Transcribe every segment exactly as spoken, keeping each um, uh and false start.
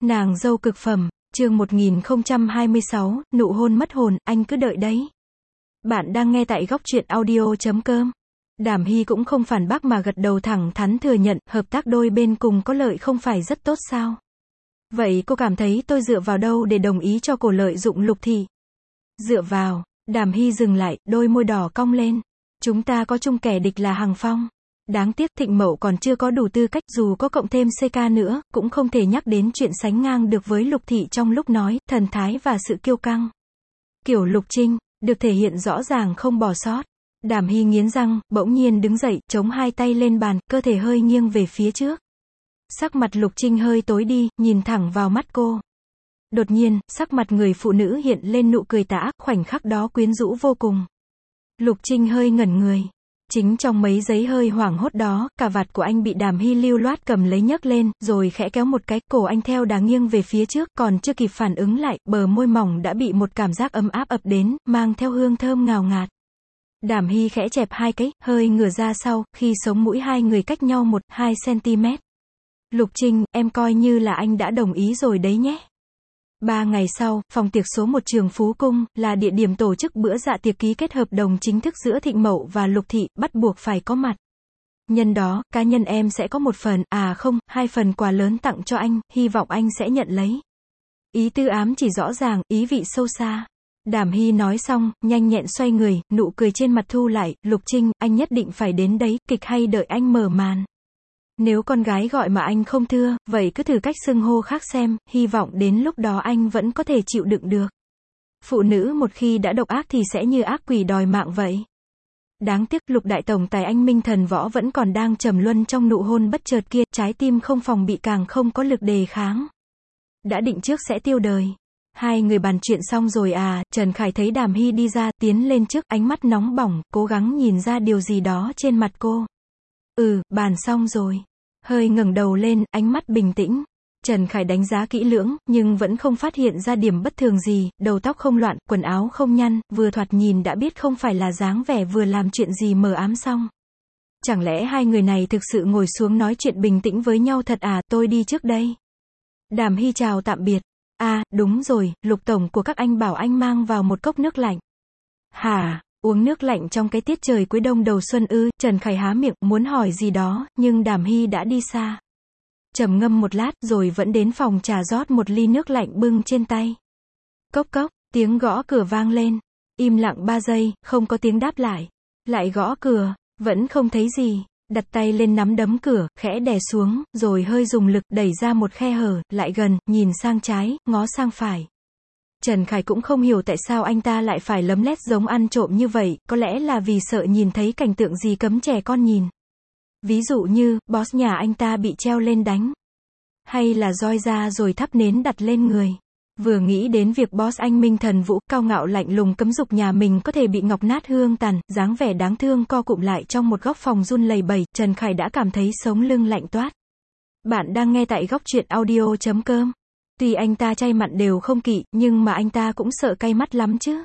Nàng dâu cực phẩm, chương một nghìn không trăm hai mươi sáu, nụ hôn mất hồn, anh cứ đợi đấy. Bạn đang nghe tại góc truyện audio chấm com. Đàm Hy cũng không phản bác mà gật đầu thẳng thắn thừa nhận, hợp tác đôi bên cùng có lợi không phải rất tốt sao? Vậy cô cảm thấy tôi dựa vào đâu để đồng ý cho cô lợi dụng Lục Thị? Dựa vào, Đàm Hy dừng lại, đôi môi đỏ cong lên. Chúng ta có chung kẻ địch là Hằng Phong. Đáng tiếc Thịnh Mậu còn chưa có đủ tư cách, dù có cộng thêm xê ca nữa, cũng không thể nhắc đến chuyện sánh ngang được với Lục Thị trong lúc nói, thần thái và sự kiêu căng. Kiểu Lục Trinh, được thể hiện rõ ràng không bỏ sót. Đàm Hy nghiến răng, bỗng nhiên đứng dậy, chống hai tay lên bàn, cơ thể hơi nghiêng về phía trước. Sắc mặt Lục Trinh hơi tối đi, nhìn thẳng vào mắt cô. Đột nhiên, sắc mặt người phụ nữ hiện lên nụ cười tà ác, khoảnh khắc đó quyến rũ vô cùng. Lục Trinh hơi ngẩn người. Chính trong mấy giây hơi hoảng hốt đó, cà vạt của anh bị Đàm Hy lưu loát cầm lấy nhấc lên, rồi khẽ kéo một cái, cổ anh theo đà nghiêng về phía trước, còn chưa kịp phản ứng lại, bờ môi mỏng đã bị một cảm giác ấm áp ập đến, mang theo hương thơm ngào ngạt. Đàm Hy khẽ chẹp hai cái, hơi ngửa ra sau, khi sống mũi hai người cách nhau một, hai centimet. Lục Trinh, em coi như là anh đã đồng ý rồi đấy nhé. Ba ngày sau, phòng tiệc số một trường Phú Cung, là địa điểm tổ chức bữa dạ tiệc ký kết hợp đồng chính thức giữa Thịnh Mậu và Lục Thị, bắt buộc phải có mặt. Nhân đó, cá nhân em sẽ có một phần, à không, hai phần quà lớn tặng cho anh, hy vọng anh sẽ nhận lấy. Ý tư ám chỉ rõ ràng, ý vị sâu xa. Đàm Hy nói xong, nhanh nhẹn xoay người, nụ cười trên mặt thu lại, Lục Trinh, anh nhất định phải đến đấy, kịch hay đợi anh mở màn. Nếu con gái gọi mà anh không thưa, vậy cứ thử cách xưng hô khác xem, hy vọng đến lúc đó anh vẫn có thể chịu đựng được. Phụ nữ một khi đã độc ác thì sẽ như ác quỷ đòi mạng vậy. Đáng tiếc, Lục đại tổng tài anh minh thần võ vẫn còn đang trầm luân trong nụ hôn bất chợt kia, trái tim không phòng bị càng không có lực đề kháng. Đã định trước sẽ tiêu đời. Hai người bàn chuyện xong rồi à, Trần Khải thấy Đàm Hy đi ra, tiến lên trước, ánh mắt nóng bỏng, cố gắng nhìn ra điều gì đó trên mặt cô. Ừ, bàn xong rồi. Hơi ngẩng đầu lên, ánh mắt bình tĩnh. Trần Khải đánh giá kỹ lưỡng, nhưng vẫn không phát hiện ra điểm bất thường gì, đầu tóc không loạn, quần áo không nhăn, vừa thoạt nhìn đã biết không phải là dáng vẻ vừa làm chuyện gì mờ ám xong. Chẳng lẽ hai người này thực sự ngồi xuống nói chuyện bình tĩnh với nhau thật à, tôi đi trước đây. Đàm Hy chào tạm biệt. À, đúng rồi, Lục tổng của các anh bảo anh mang vào một cốc nước lạnh. Hả? Uống nước lạnh trong cái tiết trời cuối đông đầu xuân ư? Trần Khải há miệng, muốn hỏi gì đó, nhưng Đàm Hy đã đi xa. Trầm ngâm một lát, rồi vẫn đến phòng trà rót một ly nước lạnh bưng trên tay. Cốc cốc, tiếng gõ cửa vang lên. Im lặng ba giây, không có tiếng đáp lại. Lại gõ cửa, vẫn không thấy gì. Đặt tay lên nắm đấm cửa, khẽ đè xuống, rồi hơi dùng lực, đẩy ra một khe hở, lại gần, nhìn sang trái, ngó sang phải. Trần Khải cũng không hiểu tại sao anh ta lại phải lấm lét giống ăn trộm như vậy, có lẽ là vì sợ nhìn thấy cảnh tượng gì cấm trẻ con nhìn. Ví dụ như, boss nhà anh ta bị treo lên đánh. Hay là roi ra rồi thắp nến đặt lên người. Vừa nghĩ đến việc boss anh Minh Thần Vũ, cao ngạo lạnh lùng cấm dục nhà mình có thể bị ngọc nát hương tàn, dáng vẻ đáng thương co cụm lại trong một góc phòng run lẩy bẩy, Trần Khải đã cảm thấy sống lưng lạnh toát. Bạn đang nghe tại góc truyện audio chấm com. Tuy anh ta chay mặn đều không kỵ, nhưng mà anh ta cũng sợ cay mắt lắm chứ.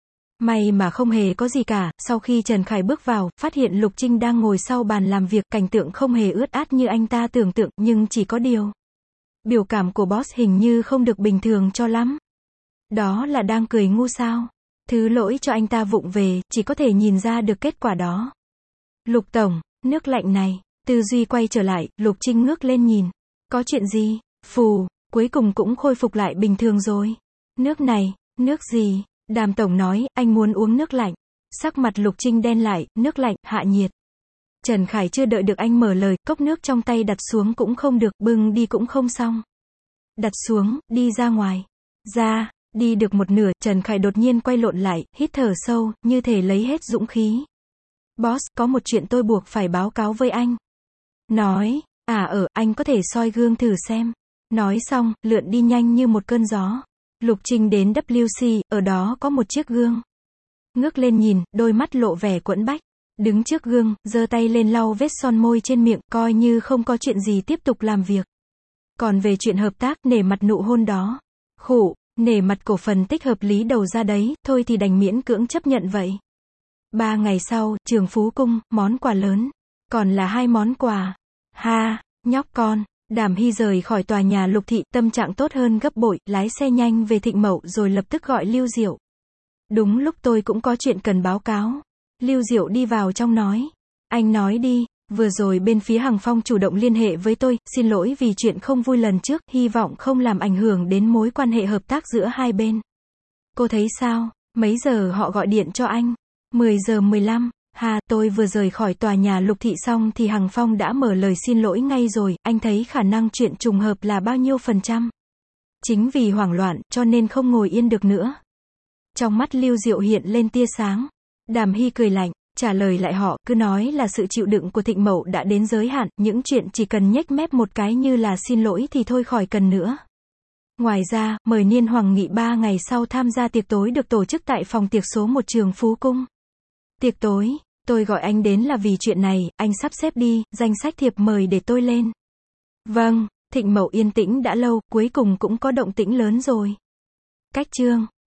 May mà không hề có gì cả, sau khi Trần Khải bước vào, phát hiện Lục Trinh đang ngồi sau bàn làm việc, cảnh tượng không hề ướt át như anh ta tưởng tượng, nhưng chỉ có điều. Biểu cảm của boss hình như không được bình thường cho lắm. Đó là đang cười ngu sao? Thứ lỗi cho anh ta vụng về, chỉ có thể nhìn ra được kết quả đó. Lục tổng, nước lạnh này, tư duy quay trở lại, Lục Trinh ngước lên nhìn. Có chuyện gì? Phù, cuối cùng cũng khôi phục lại bình thường rồi. Nước này, nước gì? Đàm tổng nói, anh muốn uống nước lạnh. Sắc mặt Lục Trinh đen lại, nước lạnh, hạ nhiệt. Trần Khải chưa đợi được anh mở lời, cốc nước trong tay đặt xuống cũng không được, bưng đi cũng không xong. Đặt xuống, đi ra ngoài. Ra, đi được một nửa, Trần Khải đột nhiên quay lộn lại, hít thở sâu, như thể lấy hết dũng khí. Boss, có một chuyện tôi buộc phải báo cáo với anh. Nói, à ở, anh có thể soi gương thử xem. Nói xong, lượn đi nhanh như một cơn gió. Lục Trinh đến vê kép xê, ở đó có một chiếc gương. Ngước lên nhìn, đôi mắt lộ vẻ quẫn bách. Đứng trước gương, giơ tay lên lau vết son môi trên miệng, coi như không có chuyện gì tiếp tục làm việc. Còn về chuyện hợp tác, nể mặt nụ hôn đó. Khụ, nể mặt cổ phần tích hợp lý đầu ra đấy, thôi thì đành miễn cưỡng chấp nhận vậy. Ba ngày sau, trường Phú Cung, món quà lớn. Còn là hai món quà. Ha, nhóc con. Đàm Hy rời khỏi tòa nhà Lục Thị, tâm trạng tốt hơn gấp bội, lái xe nhanh về Thịnh Mậu rồi lập tức gọi Lưu Diệu. Đúng lúc tôi cũng có chuyện cần báo cáo. Lưu Diệu đi vào trong nói. Anh nói đi, vừa rồi bên phía Hằng Phong chủ động liên hệ với tôi, xin lỗi vì chuyện không vui lần trước, hy vọng không làm ảnh hưởng đến mối quan hệ hợp tác giữa hai bên. Cô thấy sao? Mấy giờ họ gọi điện cho anh? mười giờ mười lăm. Hà, tôi vừa rời khỏi tòa nhà Lục Thị xong thì Hằng Phong đã mở lời xin lỗi ngay rồi, anh thấy khả năng chuyện trùng hợp là bao nhiêu phần trăm? Chính vì hoảng loạn, cho nên không ngồi yên được nữa. Trong mắt Lưu Diệu hiện lên tia sáng. Đàm Hy cười lạnh, trả lời lại họ, cứ nói là sự chịu đựng của Thịnh Mậu đã đến giới hạn, những chuyện chỉ cần nhếch mép một cái như là xin lỗi thì thôi khỏi cần nữa. Ngoài ra, mời Niên Hoàng Nghị ba ngày sau tham gia tiệc tối được tổ chức tại phòng tiệc số một trường Phú Cung. Tiệc tối, tôi gọi anh đến là vì chuyện này, anh sắp xếp đi, danh sách thiệp mời để tôi lên. Vâng, Thịnh Mậu yên tĩnh đã lâu, cuối cùng cũng có động tĩnh lớn rồi. Cách chương